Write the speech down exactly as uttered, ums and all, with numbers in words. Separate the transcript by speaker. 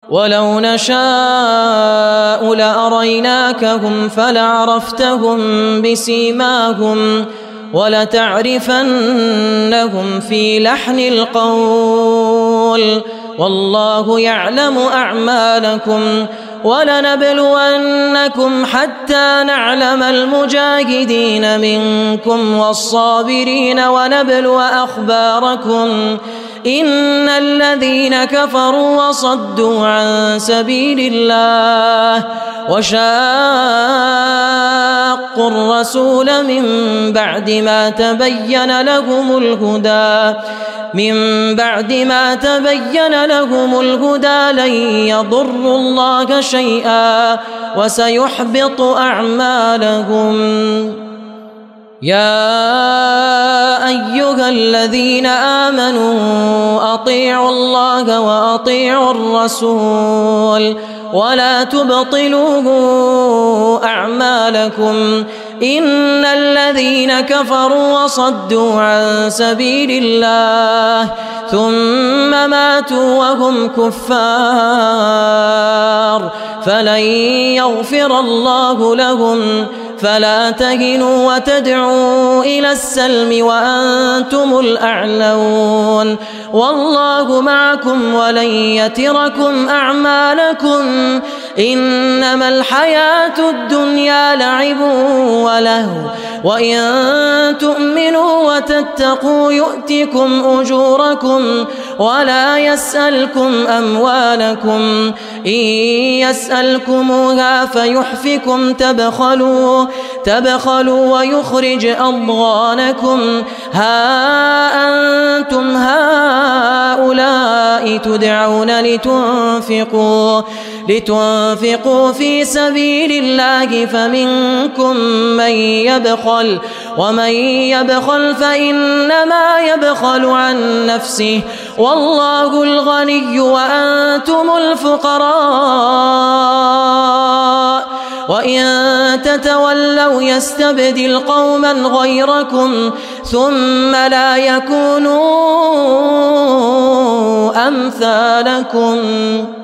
Speaker 1: ولو نشاء لأريناكهم فلعرفتهم بسيماهم ولتعرفنهم في لحن القول والله يعلم أعمالكم ولنبلونكم حتى نعلم المجاهدين منكم والصابرين ونبلو أخباركم إن الذين كفروا وصدوا عن سبيل الله وشاقوا الرسول من بعد ما تبين لهم الهدى من بعد ما تبين لهم الهدى لن يضروا الله شيئا وسيحبط أعمالهم. يا أيها الذين آمنوا أطيعوا الله وأطيعوا الرسول ولا تبطلوا أعمالكم إن الذين كفروا وصدوا عن سبيل الله ثم ماتوا وهم كفار فلن يغفر الله لهم فلا تهنوا وتدعوا إلى السلم وأنتم الأعلون والله معكم ولن يتركم أعمالكم إنما الحياة الدنيا لعب ولهو وإن تؤمنوا وتتقوا يؤتكم أجوركم ولا يسألكم أموالكم إن يسألكموها فيحفكم تبخلوا تبخلوا ويخرج أضغانكم ها أنتم هؤلاء تدعون لتنفقوا لتنفقوا في سبيل الله فمنكم من يبخل ومن يبخل فإنما يبخل عن نفسه والله الغني وأنتم الفقراء وإن تتولوا يستبدل قوما غيركم ثم لا يكونوا أمثالكم.